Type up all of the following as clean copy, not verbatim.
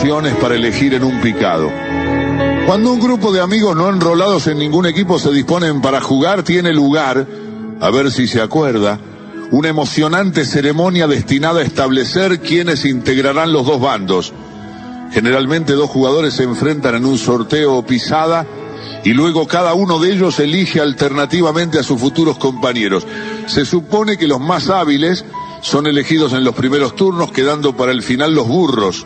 opciones para elegir en un picado. Cuando un grupo de amigos no enrolados en ningún equipo se disponen para jugar, tiene lugar, a ver si se acuerda, una emocionante ceremonia destinada a establecer quiénes integrarán los dos bandos. Generalmente 2 jugadores se enfrentan en un sorteo o pisada y luego cada uno de ellos elige alternativamente a sus futuros compañeros. Se supone que los más hábiles son elegidos en los primeros turnos, quedando para el final los burros.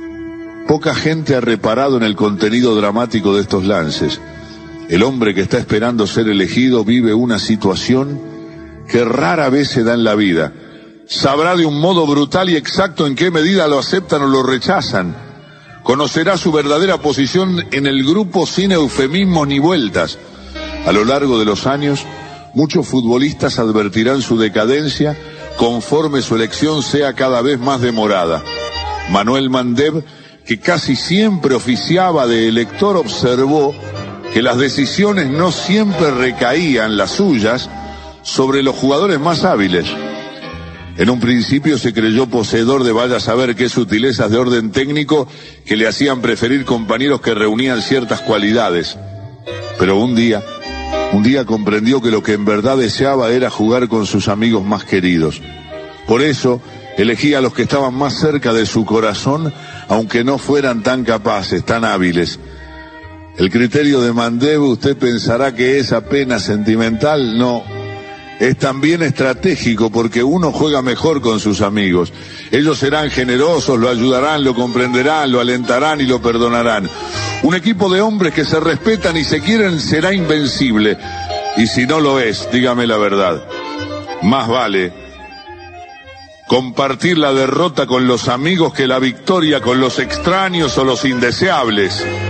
Poca gente ha reparado en el contenido dramático de estos lances. El hombre que está esperando ser elegido vive una situación que rara vez se da en la vida. Sabrá de un modo brutal y exacto en qué medida lo aceptan o lo rechazan. Conocerá su verdadera posición en el grupo sin eufemismos ni vueltas. A lo largo de los años, muchos futbolistas advertirán su decadencia conforme su elección sea cada vez más demorada. Manuel Mandev, que casi siempre oficiaba de elector, observó que las decisiones no siempre recaían, las suyas, sobre los jugadores más hábiles. En un principio se creyó poseedor de vaya a saber qué sutilezas de orden técnico que le hacían preferir compañeros que reunían ciertas cualidades. Pero un día comprendió que lo que en verdad deseaba era jugar con sus amigos más queridos. Por eso elegía a los que estaban más cerca de su corazón, aunque no fueran tan capaces, tan hábiles. El criterio de Mandev, usted pensará que es apenas sentimental. No, es también estratégico, porque uno juega mejor con sus amigos. Ellos serán generosos, lo ayudarán, lo comprenderán, lo alentarán y lo perdonarán. Un equipo de hombres que se respetan y se quieren será invencible. Y si no lo es, dígame la verdad. Más vale compartir la derrota con los amigos que la victoria con los extraños o los indeseables.